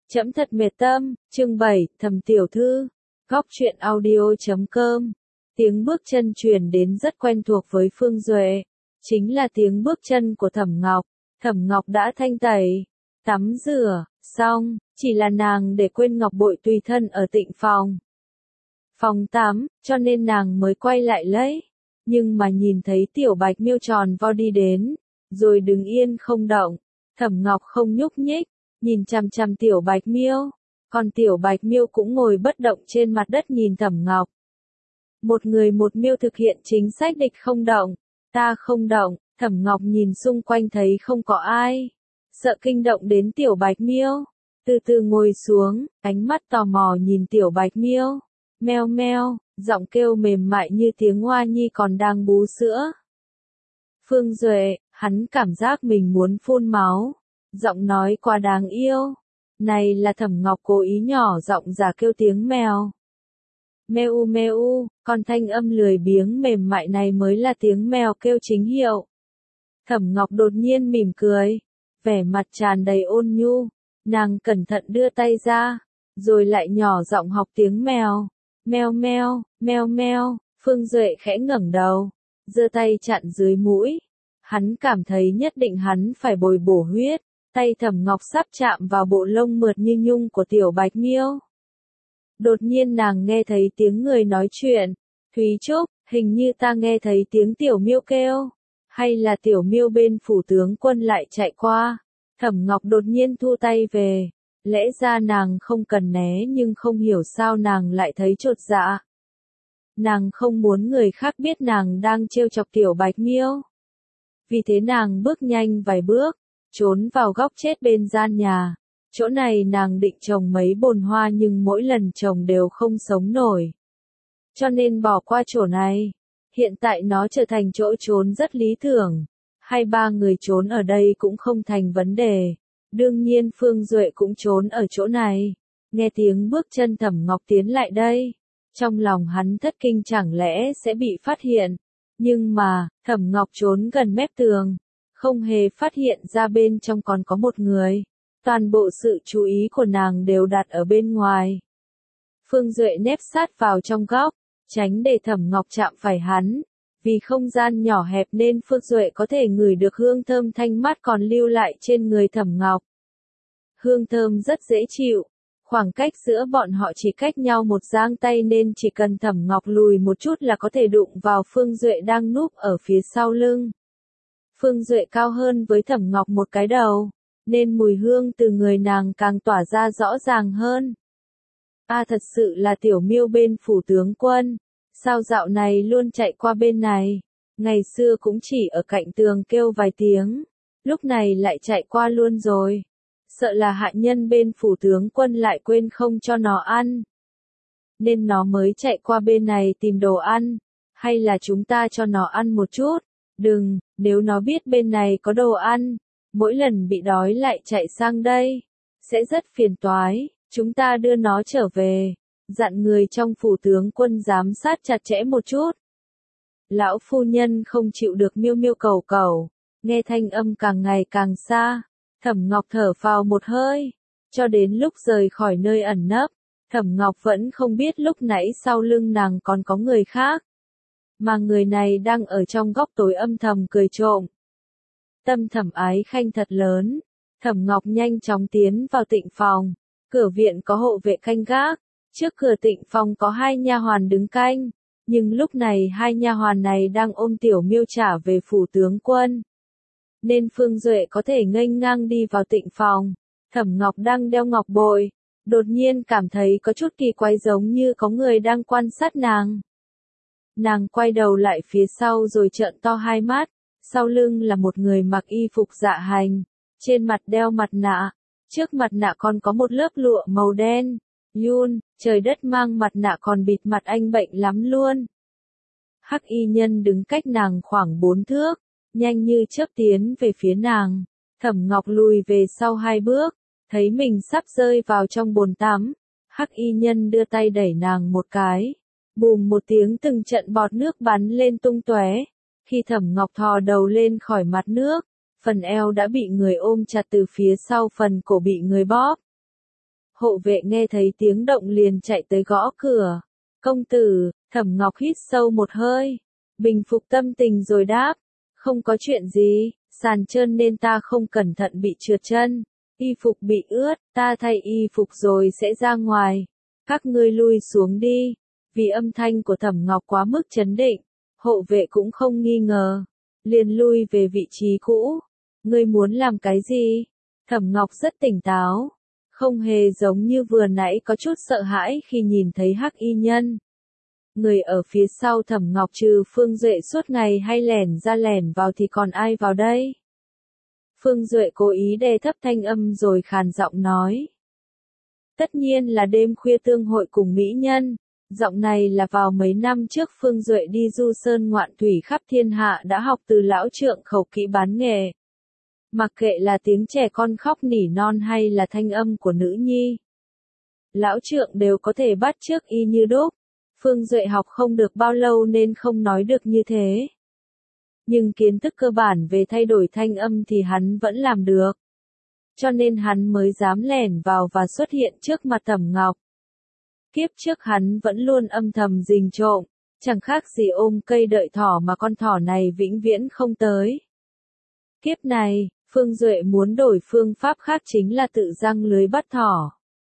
Trẫm thật mệt tâm, chương 7, Thẩm tiểu thư. Góc truyện audio.com. Tiếng bước chân truyền đến rất quen thuộc với Phương Duệ. Chính là tiếng bước chân của Thẩm Ngọc. Thẩm Ngọc đã thanh tẩy, tắm rửa, xong, chỉ là nàng để quên ngọc bội tùy thân ở Tịnh phòng. Phòng tắm, cho nên nàng mới quay lại lấy. Nhưng mà nhìn thấy Tiểu Bạch Miêu tròn vo đi đến, rồi đứng yên không động. Thẩm Ngọc không nhúc nhích, nhìn chằm chằm Tiểu Bạch Miêu, còn Tiểu Bạch Miêu cũng ngồi bất động trên mặt đất nhìn Thẩm Ngọc. Một người một miêu thực hiện chính sách địch không động, ta không động. Thẩm Ngọc nhìn xung quanh thấy không có ai, sợ kinh động đến Tiểu Bạch Miêu, từ từ ngồi xuống, ánh mắt tò mò nhìn Tiểu Bạch Miêu. Meo meo, giọng kêu mềm mại như tiếng hoa nhi còn đang bú sữa. Phương Duệ, hắn cảm giác mình muốn phun máu. Giọng nói quá đáng yêu. Này là Thẩm Ngọc cố ý nhỏ giọng giả kêu tiếng mèo. Meo meo, còn thanh âm lười biếng mềm mại này mới là tiếng mèo kêu chính hiệu. Thẩm Ngọc đột nhiên mỉm cười, vẻ mặt tràn đầy ôn nhu. Nàng cẩn thận đưa tay ra, rồi lại nhỏ giọng học tiếng mèo. Meo meo, meo meo. Phương Duệ khẽ ngẩng đầu, giơ tay chặn dưới mũi. Hắn cảm thấy nhất định hắn phải bồi bổ huyết. Tay Thẩm Ngọc sắp chạm vào bộ lông mượt như nhung của Tiểu Bạch Miêu. Đột nhiên nàng nghe thấy tiếng người nói chuyện. Thúy Trúc, hình như ta nghe thấy tiếng Tiểu Miêu kêu. Hay là Tiểu Miêu bên phủ tướng quân lại chạy qua. Thẩm Ngọc đột nhiên thu tay về. Lẽ ra nàng không cần né nhưng không hiểu sao nàng lại thấy chột dạ. Nàng không muốn người khác biết nàng đang trêu chọc Tiểu Bạch Miêu. Vì thế nàng bước nhanh vài bước, trốn vào góc chết bên gian nhà. Chỗ này nàng định trồng mấy bồn hoa nhưng mỗi lần trồng đều không sống nổi. Cho nên bỏ qua chỗ này. Hiện tại nó trở thành chỗ trốn rất lý tưởng. 2-3 người trốn ở đây cũng không thành vấn đề. Đương nhiên Phương Duệ cũng trốn ở chỗ này. Nghe tiếng bước chân Thẩm Ngọc tiến lại đây. Trong lòng hắn thất kinh chẳng lẽ sẽ bị phát hiện. Nhưng mà, Thẩm Ngọc trốn gần mép tường. Không hề phát hiện ra bên trong còn có một người. Toàn bộ sự chú ý của nàng đều đặt ở bên ngoài. Phương Duệ nép sát vào trong góc, tránh để Thẩm Ngọc chạm phải hắn. Vì không gian nhỏ hẹp nên Phương Duệ có thể ngửi được hương thơm thanh mát còn lưu lại trên người Thẩm Ngọc. Hương thơm rất dễ chịu. Khoảng cách giữa bọn họ chỉ cách nhau một gang tay nên chỉ cần Thẩm Ngọc lùi một chút là có thể đụng vào Phương Duệ đang núp ở phía sau lưng. Phương Duệ cao hơn với Thẩm Ngọc một cái đầu, nên mùi hương từ người nàng càng tỏa ra rõ ràng hơn. Thật sự là Tiểu Miêu bên phủ tướng quân. Sao dạo này luôn chạy qua bên này? Ngày xưa cũng chỉ ở cạnh tường kêu vài tiếng, lúc này lại chạy qua luôn rồi. Sợ là hạ nhân bên phủ tướng quân lại quên không cho nó ăn, nên nó mới chạy qua bên này tìm đồ ăn. Hay là chúng ta cho nó ăn một chút? Đừng, nếu nó biết bên này có đồ ăn, mỗi lần bị đói lại chạy sang đây, sẽ rất phiền toái. Chúng ta đưa nó trở về, dặn người trong phủ tướng quân giám sát chặt chẽ một chút. Lão phu nhân không chịu được miêu miêu cầu cầu, nghe thanh âm càng ngày càng xa. Thẩm Ngọc thở phào một hơi, cho đến lúc rời khỏi nơi ẩn nấp, Thẩm Ngọc vẫn không biết lúc nãy sau lưng nàng còn có người khác. Mà người này đang ở trong góc tối âm thầm cười trộm. Tâm Thẩm Ái Khanh thật lớn. Thẩm Ngọc nhanh chóng tiến vào Tịnh phòng. Cửa viện có hộ vệ canh gác. Trước cửa Tịnh phòng có 2 nha hoàn đứng canh. Nhưng lúc này 2 nha hoàn này đang ôm Tiểu Miêu trả về phủ tướng quân. Nên Phương Duệ có thể nghênh ngang đi vào Tịnh phòng. Thẩm Ngọc đang đeo ngọc bội. Đột nhiên cảm thấy có chút kỳ quái giống như có người đang quan sát nàng. Nàng quay đầu lại phía sau rồi trợn to hai mắt. Sau lưng là một người mặc y phục dạ hành. Trên mặt đeo mặt nạ. Trước mặt nạ còn có một lớp lụa màu đen. Yun, trời đất mang mặt nạ còn bịt mặt anh bệnh lắm luôn. Hắc y nhân đứng cách nàng khoảng 4 thước. Nhanh như chớp tiến về phía nàng. Thẩm Ngọc lùi về sau 2 bước. Thấy mình sắp rơi vào trong bồn tắm. Hắc y nhân đưa tay đẩy nàng một cái. Bùm một tiếng từng trận bọt nước bắn lên tung tóe. Khi Thẩm Ngọc thò đầu lên khỏi mặt nước, phần eo đã bị người ôm chặt từ phía sau, phần cổ bị người bóp. Hộ vệ nghe thấy tiếng động liền chạy tới gõ cửa. Công tử, Thẩm Ngọc hít sâu một hơi, bình phục tâm tình rồi đáp, không có chuyện gì, sàn trơn nên ta không cẩn thận bị trượt chân, y phục bị ướt, ta thay y phục rồi sẽ ra ngoài, các ngươi lui xuống đi. Vì âm thanh của Thẩm Ngọc quá mức chấn định, hộ vệ cũng không nghi ngờ, liền lui về vị trí cũ. Ngươi muốn làm cái gì? Thẩm Ngọc rất tỉnh táo, không hề giống như vừa nãy có chút sợ hãi khi nhìn thấy Hắc Y Nhân. Người ở phía sau Thẩm Ngọc trừ Phương Duệ suốt ngày hay lẻn ra lẻn vào thì còn ai vào đây? Phương Duệ cố ý đè thấp thanh âm rồi khàn giọng nói. Tất nhiên là đêm khuya tương hội cùng mỹ nhân. Giọng này là vào mấy năm trước Phương Duệ đi du sơn ngoạn thủy khắp thiên hạ đã học từ lão trượng khẩu kỹ bán nghề. Mặc kệ là tiếng trẻ con khóc nỉ non hay là thanh âm của nữ nhi, lão trượng đều có thể bắt chước y như đúc. Phương Duệ học không được bao lâu nên không nói được như thế. Nhưng kiến thức cơ bản về thay đổi thanh âm thì hắn vẫn làm được. Cho nên hắn mới dám lẻn vào và xuất hiện trước mặt Thẩm Ngọc. Kiếp trước hắn vẫn luôn âm thầm rình trộm, chẳng khác gì ôm cây đợi thỏ mà con thỏ này vĩnh viễn không tới. Kiếp này, Phương Duệ muốn đổi phương pháp khác chính là tự giăng lưới bắt thỏ.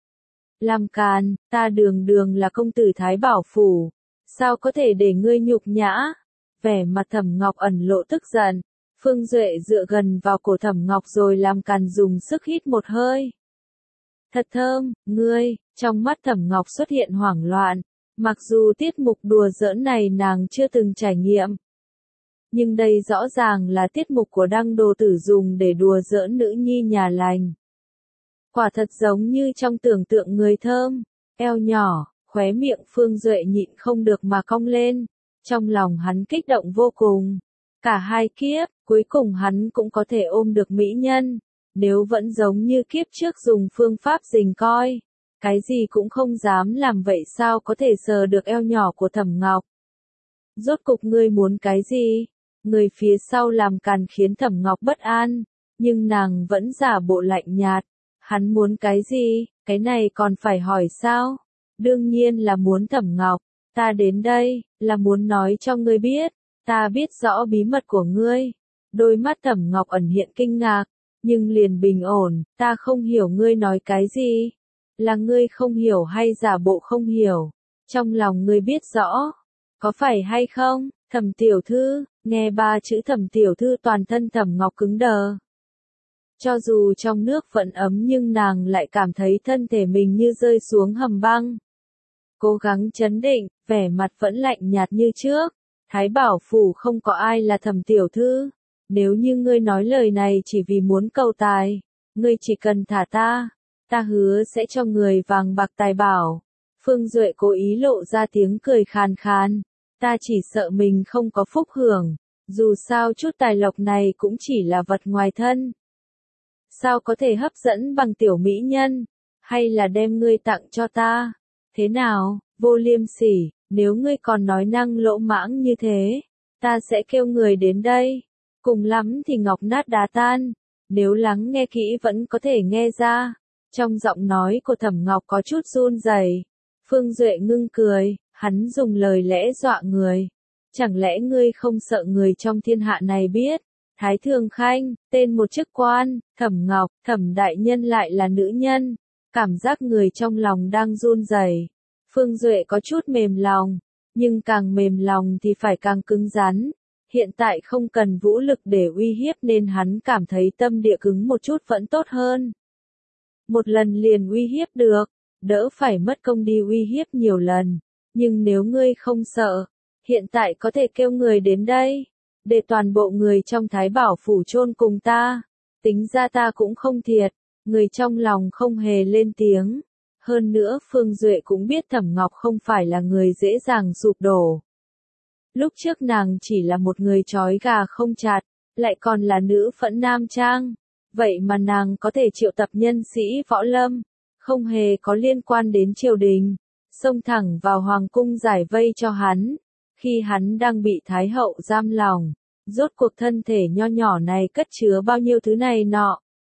Làm càn, ta đường đường là công tử Thái Bảo Phủ, sao có thể để ngươi nhục nhã? Vẻ mặt Thẩm Ngọc ẩn lộ tức giận, Phương Duệ dựa gần vào cổ Thẩm Ngọc rồi làm càn dùng sức hít một hơi. Thật thơm, ngươi, trong mắt Thẩm Ngọc xuất hiện hoảng loạn, mặc dù tiết mục đùa giỡn này nàng chưa từng trải nghiệm. Nhưng đây rõ ràng là tiết mục của Đăng Đồ Tử dùng để đùa giỡn nữ nhi nhà lành. Quả thật giống như trong tưởng tượng người thơm, eo nhỏ, khóe miệng Phương Duệ nhịn không được mà cong lên, trong lòng hắn kích động vô cùng. Cả hai kiếp, cuối cùng hắn cũng có thể ôm được mỹ nhân, nếu vẫn giống như kiếp trước dùng phương pháp rình coi, cái gì cũng không dám làm vậy sao có thể sờ được eo nhỏ của Thẩm Ngọc. Rốt cục ngươi muốn cái gì? Người phía sau làm càn khiến Thẩm Ngọc bất an, nhưng nàng vẫn giả bộ lạnh nhạt. Hắn muốn cái gì, cái này còn phải hỏi sao? Đương nhiên là muốn Thẩm Ngọc, ta đến đây, là muốn nói cho ngươi biết, ta biết rõ bí mật của ngươi. Đôi mắt Thẩm Ngọc ẩn hiện kinh ngạc, nhưng liền bình ổn, ta không hiểu ngươi nói cái gì. Là ngươi không hiểu hay giả bộ không hiểu? Trong lòng ngươi biết rõ, có phải hay không? Thẩm tiểu thư, nghe ba chữ Thẩm tiểu thư toàn thân Thẩm Ngọc cứng đờ. Cho dù trong nước vẫn ấm nhưng nàng lại cảm thấy thân thể mình như rơi xuống hầm băng. Cố gắng trấn định, vẻ mặt vẫn lạnh nhạt như trước. Thái Bảo Phủ không có ai là Thẩm tiểu thư. Nếu như ngươi nói lời này chỉ vì muốn cầu tài, ngươi chỉ cần thả ta, ta hứa sẽ cho người vàng bạc tài bảo. Phương Duệ cố ý lộ ra tiếng cười khàn khàn. Ta chỉ sợ mình không có phúc hưởng, dù sao chút tài lộc này cũng chỉ là vật ngoài thân. Sao có thể hấp dẫn bằng tiểu mỹ nhân, hay là đem ngươi tặng cho ta? Thế nào, vô liêm sỉ, nếu ngươi còn nói năng lỗ mãng như thế, ta sẽ kêu người đến đây. Cùng lắm thì ngọc nát đá tan, nếu lắng nghe kỹ vẫn có thể nghe ra. Trong giọng nói của Thẩm Ngọc có chút run rẩy. Phương Duệ ngưng cười, hắn dùng lời lẽ dọa người. Chẳng lẽ ngươi không sợ người trong thiên hạ này biết? Thái Thường Khanh, tên một chức quan, Thẩm Ngọc, Thẩm đại nhân lại là nữ nhân. Cảm giác người trong lòng đang run rẩy. Phương Duệ có chút mềm lòng, nhưng càng mềm lòng thì phải càng cứng rắn. Hiện tại không cần vũ lực để uy hiếp nên hắn cảm thấy tâm địa cứng một chút vẫn tốt hơn. Một lần liền uy hiếp được, đỡ phải mất công đi uy hiếp nhiều lần. Nhưng nếu ngươi không sợ, hiện tại có thể kêu người đến đây, để toàn bộ người trong Thái Bảo Phủ chôn cùng ta. Tính ra ta cũng không thiệt, người trong lòng không hề lên tiếng. Hơn nữa Phương Duệ cũng biết Thẩm Ngọc không phải là người dễ dàng sụp đổ. Lúc trước nàng chỉ là một người trói gà không chặt, lại còn là nữ phẫn nam trang. Vậy mà nàng có thể triệu tập nhân sĩ võ lâm, không hề có liên quan đến triều đình, xông thẳng vào hoàng cung giải vây cho hắn. Khi hắn đang bị Thái Hậu giam lòng, rốt cuộc thân thể nho nhỏ này cất chứa bao nhiêu thứ này nọ.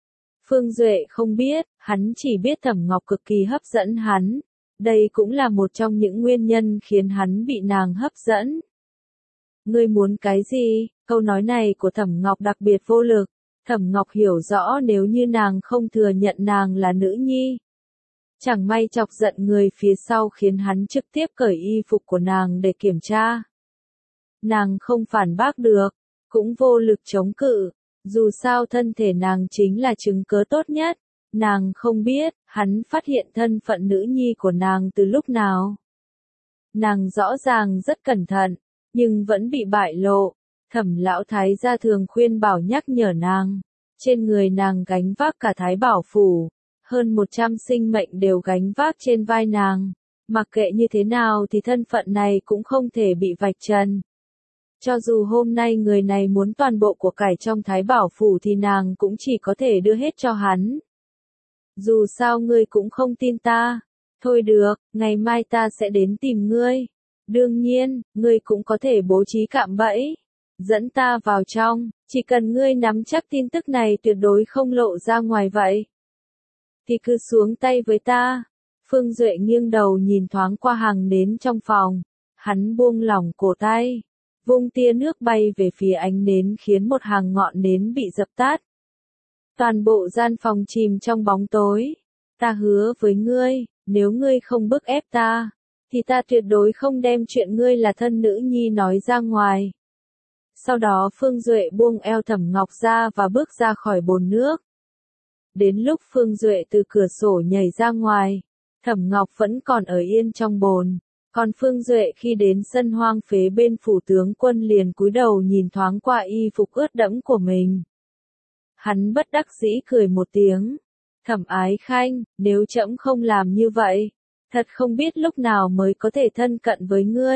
Phương Duệ không biết, hắn chỉ biết Thẩm Ngọc cực kỳ hấp dẫn hắn. Đây cũng là một trong những nguyên nhân khiến hắn bị nàng hấp dẫn. Ngươi muốn cái gì? Câu nói này của Thẩm Ngọc đặc biệt vô lực. Thẩm Ngọc hiểu rõ nếu như nàng không thừa nhận nàng là nữ nhi. Chẳng may chọc giận người phía sau khiến hắn trực tiếp cởi y phục của nàng để kiểm tra. Nàng không phản bác được, cũng vô lực chống cự. Dù sao thân thể nàng chính là chứng cớ tốt nhất. Nàng không biết, hắn phát hiện thân phận nữ nhi của nàng từ lúc nào. Nàng rõ ràng rất cẩn thận, nhưng vẫn bị bại lộ. Thẩm lão thái gia thường khuyên bảo nhắc nhở nàng. Trên người nàng gánh vác cả Thái Bảo Phủ. Hơn 100 sinh mệnh đều gánh vác trên vai nàng. Mặc kệ như thế nào thì thân phận này cũng không thể bị vạch trần. Cho dù hôm nay người này muốn toàn bộ của cải trong Thái Bảo Phủ thì nàng cũng chỉ có thể đưa hết cho hắn. Dù sao ngươi cũng không tin ta. Thôi được, ngày mai ta sẽ đến tìm ngươi. Đương nhiên, ngươi cũng có thể bố trí cạm bẫy. Dẫn ta vào trong, chỉ cần ngươi nắm chắc tin tức này tuyệt đối không lộ ra ngoài vậy. Thì cứ xuống tay với ta. Phương Duệ nghiêng đầu nhìn thoáng qua hàng nến trong phòng. Hắn buông lỏng cổ tay. Vung tia nước bay về phía ánh nến khiến một hàng ngọn nến bị dập tắt. Toàn bộ gian phòng chìm trong bóng tối. Ta hứa với ngươi, nếu ngươi không bức ép ta, thì ta tuyệt đối không đem chuyện ngươi là thân nữ nhi nói ra ngoài. Sau đó Phương Duệ buông eo Thẩm Ngọc ra và bước ra khỏi bồn nước. Đến lúc Phương Duệ từ cửa sổ nhảy ra ngoài, Thẩm Ngọc vẫn còn ở yên trong bồn. Còn Phương Duệ khi đến sân hoang phế bên phủ tướng quân liền cúi đầu nhìn thoáng qua y phục ướt đẫm của mình. Hắn bất đắc dĩ cười một tiếng. Thẩm Ái Khanh, nếu trẫm không làm như vậy, thật không biết lúc nào mới có thể thân cận với ngươi.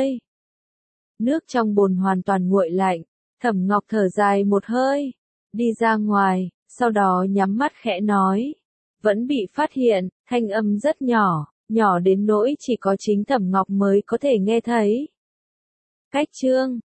Nước trong bồn hoàn toàn nguội lạnh, Thẩm Ngọc thở dài một hơi, đi ra ngoài, sau đó nhắm mắt khẽ nói. Vẫn bị phát hiện, thanh âm rất nhỏ, nhỏ đến nỗi chỉ có chính Thẩm Ngọc mới có thể nghe thấy. Cách chương